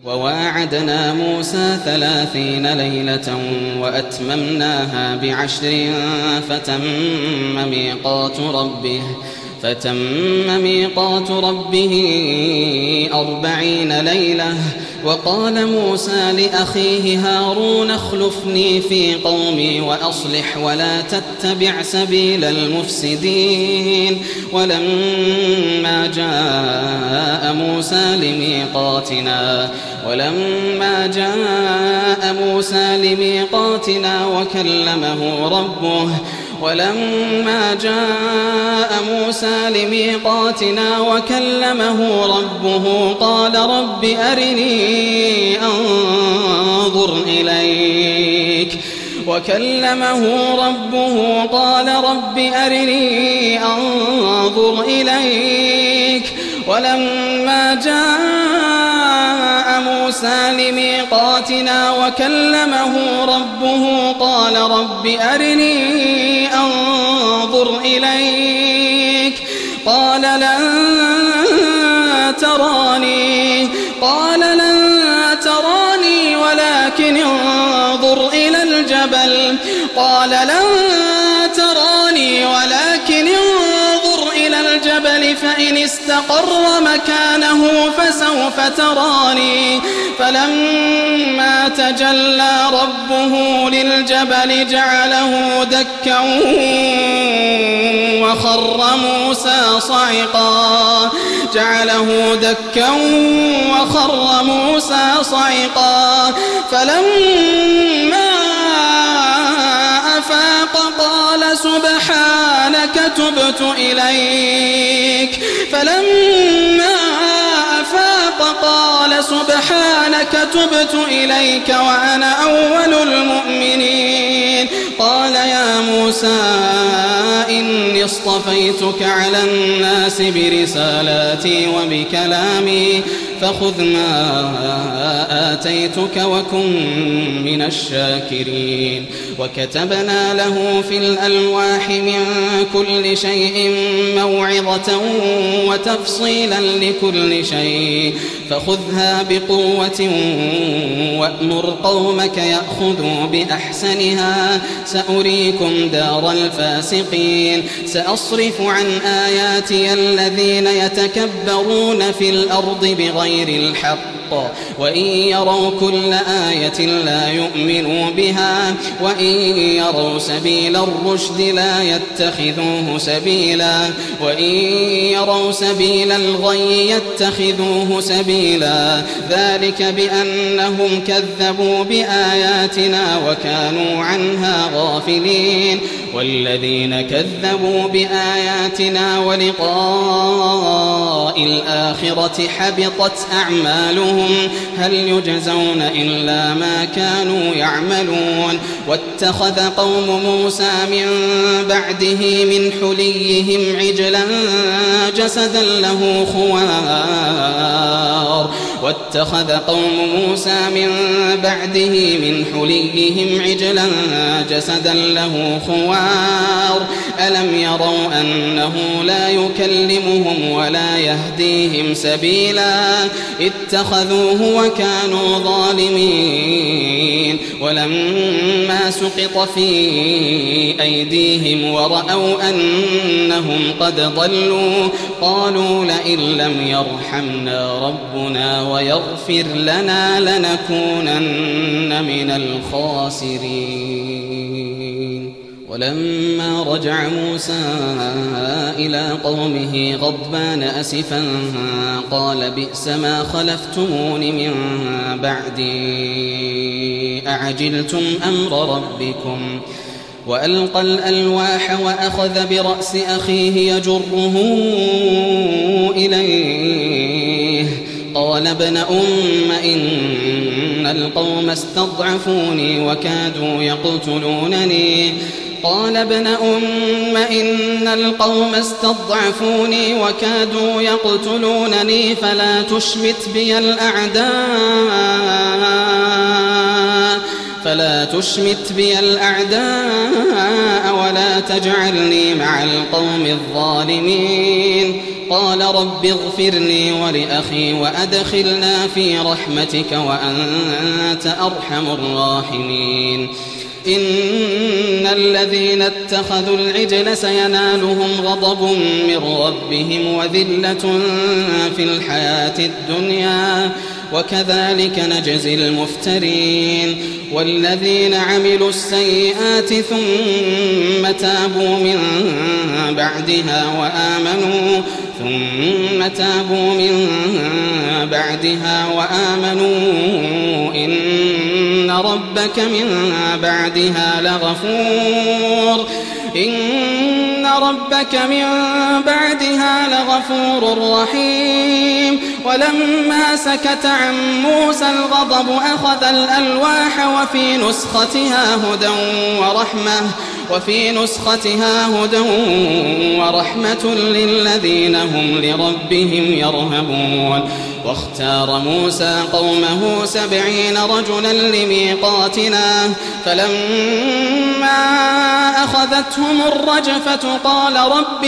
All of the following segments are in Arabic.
وواعدنا موسى 30 ليلة وأتممناها ب10 فتم ميقات ربه 40 ليلة. وقال موسى لأخيه هارون اخلفني في قومي وأصلح ولا تتبع سبيل المفسدين. ولما جاء موسى لميقاتنا وكلمه ربه قال رب أرني أنظر إليك. ولما جاء موسى لميقاتنا وكلمه ربه قال رب أرني أنظر إليك. قال لن تراني ولكن انظر إلى الجبل فإن استقر مكانه فسوف تراني. فلما تجلى ربه للجبل جعله دكا وخر موسى صعقا. فلما أفاق قال سبحانك تبت إليك وأنا أول المؤمنين. قال يا موسى إني اصطفيتك على الناس برسالاتي وبكلامي فخذ ما آتيتك وكن من الشاكرين. وكتبنا له في الألواح من كل شيء موعظة وتفصيلا لكل شيء فخذها بقوة وأمر قومك يأخذوا بأحسنها سأريكم دار الفاسقين. سأصرف عن آياتي الذين يتكبرون في الأرض بغير الحق وإن يروا كل آية لا يؤمنوا بها وإن يروا سبيل الرشد لا يتخذوه سبيلا وإن يروا سبيل الغي يتخذوه سبيلا. ذلك بأنهم كذبوا بآياتنا وكانوا عنها غافلين. والذين كذبوا بآياتنا ولقاء الآخرة حبطت أعمالهم هل يجزون إلا ما كانوا يعملون. واتخذ قوم موسى من بعده من حليهم عجلا جسدا له خوار ألم يروا أنه لا يكلمهم ولا يهديهم سبيلا اتخذوه وكانوا ظالمين. ولما سقط في أيديهم ورأوا أنهم قد ضلوا قالوا لئن لم يرحمنا ربنا ويغفر لنا لنكونن من الخاسرين. ولما رجع موسى إلى قومه غضبان أسفا قال بئس ما خلفتمون من بعدي أعجلتم أمر ربكم. وألقى الألواح وأخذ برأس أخيه يجره إليه قال ابن أم إن القوم استضعفوني وكادوا يقتلونني فلا فلا تشمت بي الأعداء ولا تجعلني مع القوم الظالمين قال رب اغفر لي ولأخي وأدخلنا في رحمتك وأنت أرحم الراحمين إن الذين اتخذوا العجل سينالهم غضب من ربهم وذلة في الحياة الدنيا وكذلك نجزي المفترين والذين عملوا السيئات ثم تابوا من بعدها وآمنوا إن ربك من بعدها لغفور رحيم ولما سكت عن موسى الغضب أخذ الألواح وفي نسختها هدى ورحمة للذين هم لربهم يرهبون واختار موسى قومه 70 رجلا لميقاتنا فلما أخذتهم الرجفة قال رب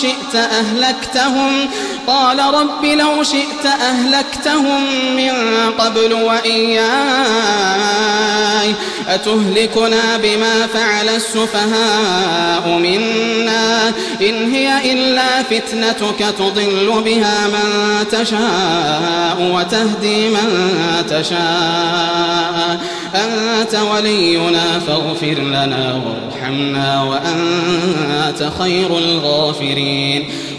لو شئت أهلكتهم من قبل وإياي أتهلكنا بما فعل السفهاء منا إن هي إلا فتنتك تضل بها من تشاء وتهدي من تشاء أنت ولينا فاغفر لنا وارحمنا وأنت خير الغافرين